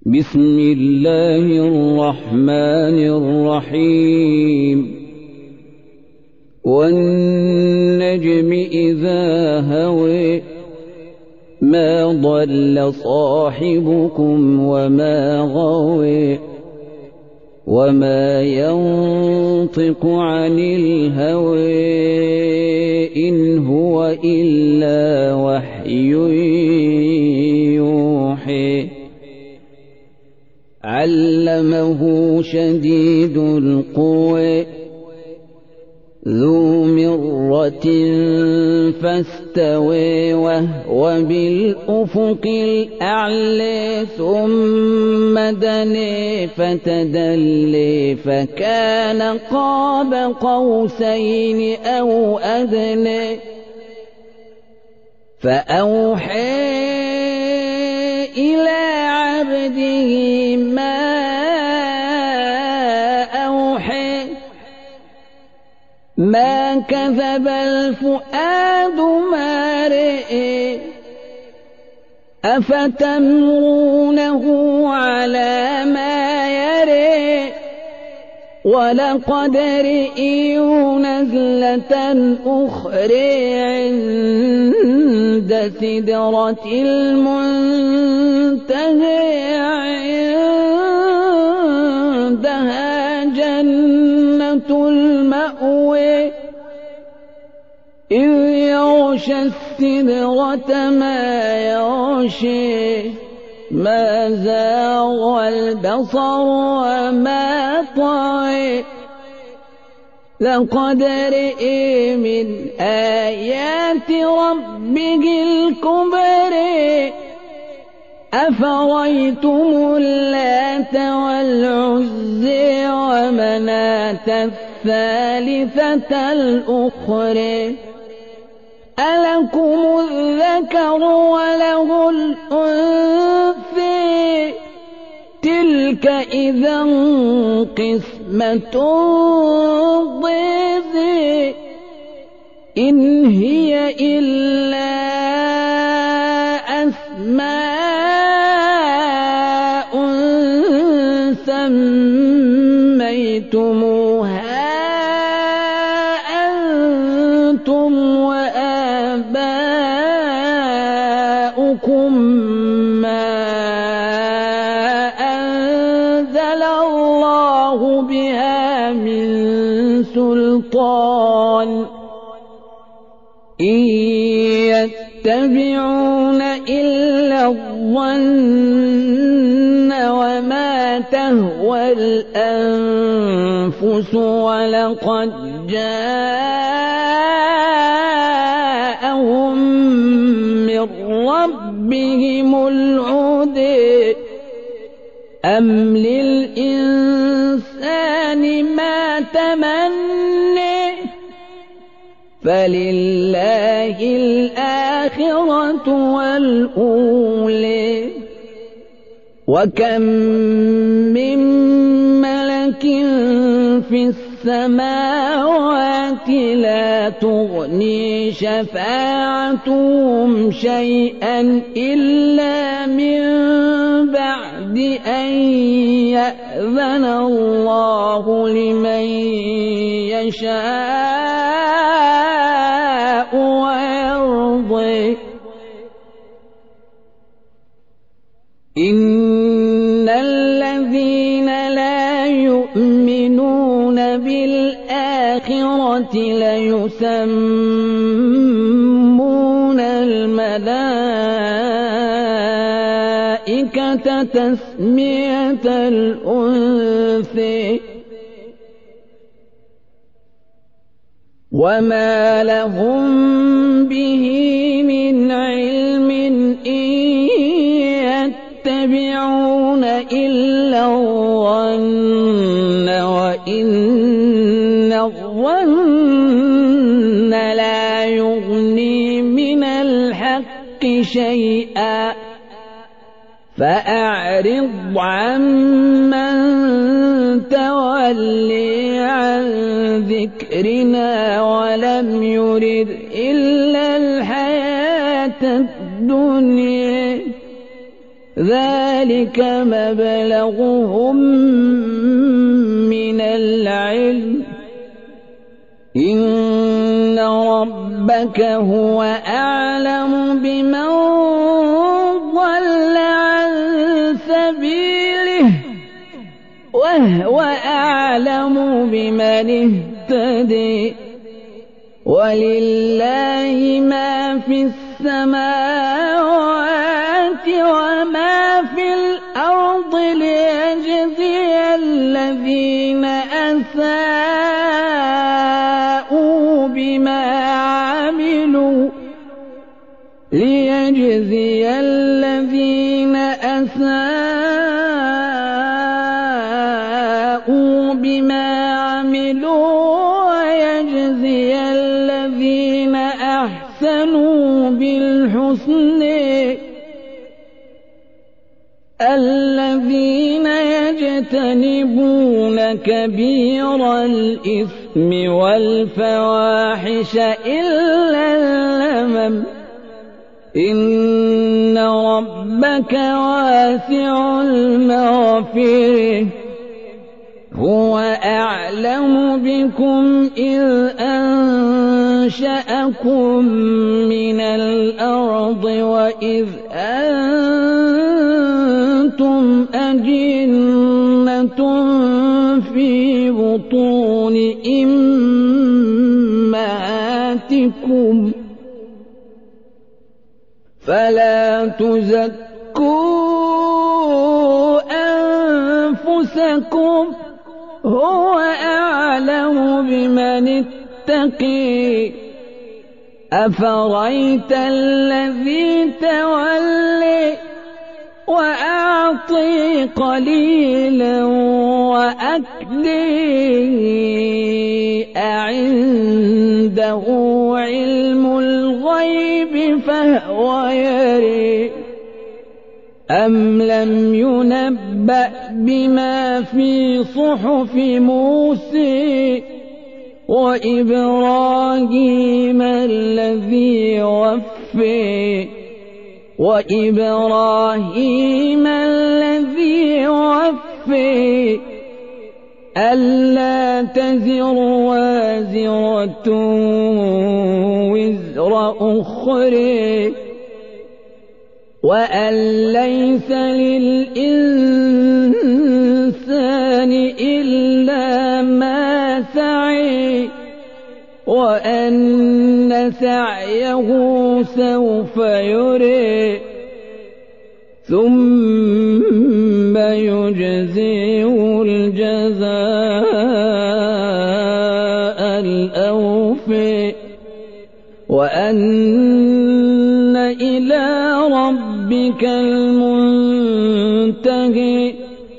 بسم الله الرحمن الرحيم والنجم إذا هوى ما ضل صاحبكم وما غوى وما ينطق عن الهوى إن هو إلا وحي يوحى علمه شديد القوى ذو مرة فاستوى وهو بالأفق الأعلى ثم دنا فتدلى فكان قاب قوسين أو أدنى فأوحى إلى عبده ما أوحى ما كذب الفؤاد ما رئي أفتمرونه على ما يري ولقد رئيوا نزلة أخرى عند سدرة المنتهى عندها جنة المأوى إذ يغشى السدرة ما يغشى ما زاغ البصر وما طغى لقد رئي من آيات ربه الكبر أفرأيتم اللات والعزى ومناة الثالثة الأخرى ألكم الذكر وله الأنثى تلك إذا قسمة ضيزى إن هي إلا أسماء سميتموها أنتم وآباؤكم ما أنزل الله بها من سلطان إن يتبعون إلا الظن وما تهوى الأنفس ولقد جاءهم من ربهم الهدى أم للإنسان ما تمنى فلله الآخرة والأولى وكم من ملك في السماوات لا تغني شفاعتهم شيئا إلا من بعد أن يأذن الله لمن يشاء ويرضي إن الذين لا يؤمنون بالآخرة ليسمون الملائكة تسمية الأنثى وما لهم به من علم إن يتبعون إلا الظن وإن الظن لا يغني من الحق شيئا فأعرض عمن تولي عن ذكرنا ولم يرد إلا الحياة الدنيا ذلك مبلغهم من العلم إن ربك هو أعلم بمن ضل عن سبيله وهو أعلم بمن اهتدي ولله ما في السماوات وما في الأرض ليجزي الذين أساءوا بما عملوا ويجزي الذين أحسنوا بالحسن الذين يجتنبون كبير الإثم والفواحش إلا اللمم إن ربك واسع المغفرة هو أعلم بكم إذ أنشأكم من الأرض وإذ أنتم أجنة في بطون أمهاتكم فلا تزكوا أنفسكم هو أعلم بمن اتقي أفرأيت الذي تولي وأعطي قليلا وأكدي أعنده علم الغيب فهو يري أم لم ينبأ بما في صحف موسى وإبراهيم الذي وفي ألا تزر وازرة وزر أخرى وأن ليس للإنسان إلا ما سعى وأن سعيه سوف يرى ثم يجزيه الجزاء الأوفى وأن إلى ربك المنتهى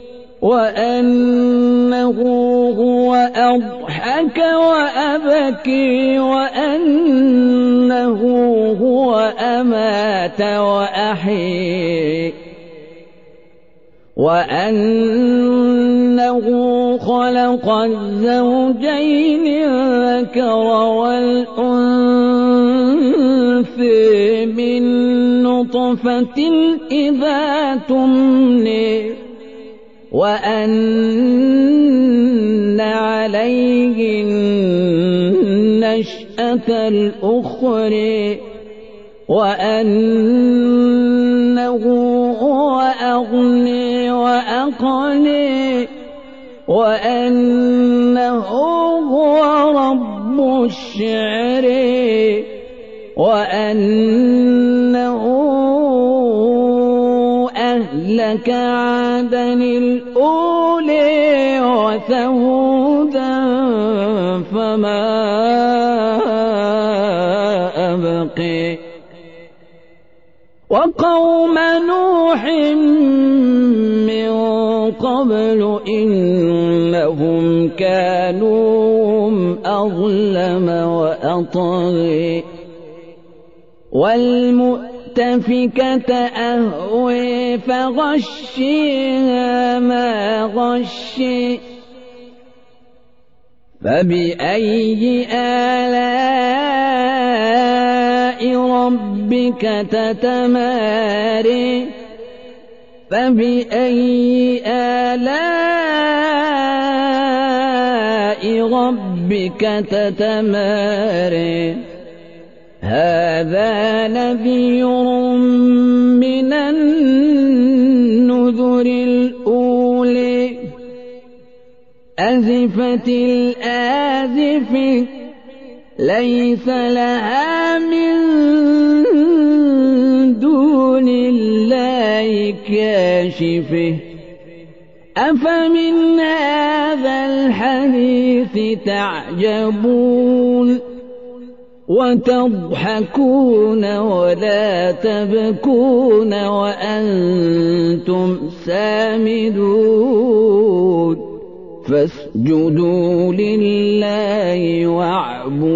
وأنه هو أضحك وأبكي وأنه هو أمات وأحيي وأنه خلق الزوجين الذكر والأنثى من نطفة إذا تمني وأن عليه النشأة الأخرى وأنه هو أغني وأقني وأنه هو رب الشعر وأنه أهلك عادا الأولى وثمودا فما أبقي وقوم نوح من قبل إنهم كانوا أظلم وأطغى والمؤتفكة أهوى فغشيها ما غشي فبأي آلاء ربك تتماري فبأي آلاء ربك تتمارى هذا نذير من النذر الأولى أزفت الآزفة ليس لها من دون الله كاشفة أفمن هذا الحديث تعجبون وتضحكون ولا تبكون وأنتم سامدون فاسجدوا لله واعبدوا